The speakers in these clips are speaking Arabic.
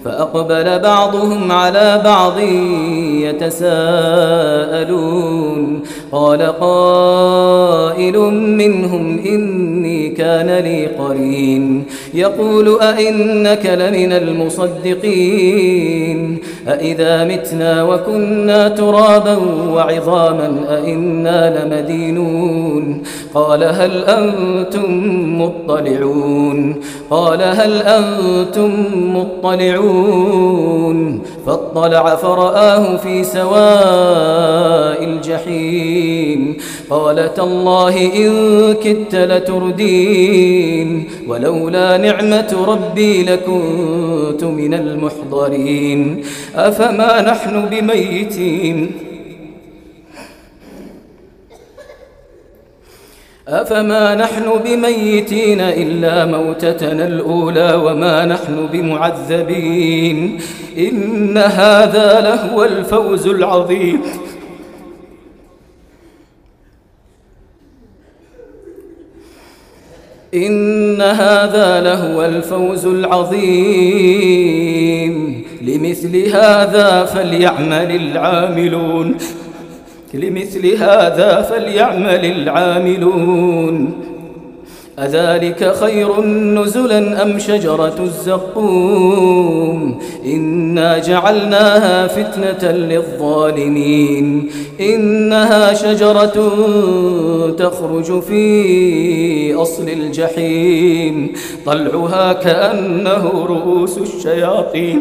فأقبل بعضهم على بعض يتساءلون قال قائل منهم إني كان لي قرين يقول أئنك لمن المصدقين أئذا متنا وكنا ترابا وعظاما أئنا لمدينون قال هل أنتم مطلعون فاطلع فرآه في سواء الجحيم قال تالله إن كدت لتردين ولولا نعمة ربي لكنت من المحضرين أفما نحن بميتين إلا موتتنا الأولى وما نحن بمعذبين إن هذا لهو الفوز العظيم لمثل هذا فليعمل العاملون أذلك خير نزلا أم شجرة الزقوم إنا جعلناها فتنة للظالمين إنها شجرة تخرج في أصل الجحيم طلعها كأنه رؤوس الشياطين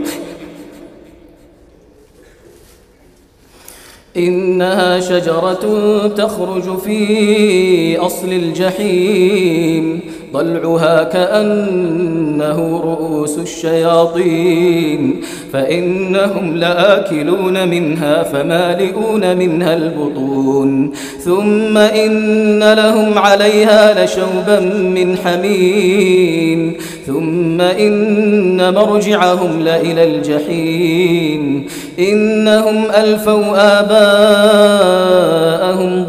إنها شجرة تخرج في أصل الجحيم طلعها كأنه رؤوس الشياطين فإنهم لآكلون منها فمالئون منها البطون ثم إن لهم عليها لشوبا من حميم ثم إن مرجعهم لإلى الجحيم إنهم ألفوا آباءهم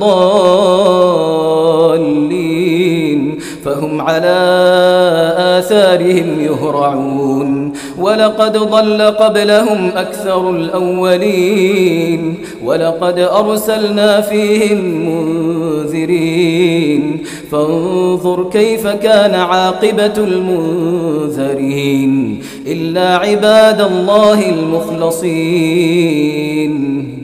ضالين فهم على آثارهم يهرعون ولقد ضل قبلهم أكثر الأولين ولقد أرسلنا فيهم منذرين فانظر كيف كان عاقبة المنذرين إلا عباد الله المخلصين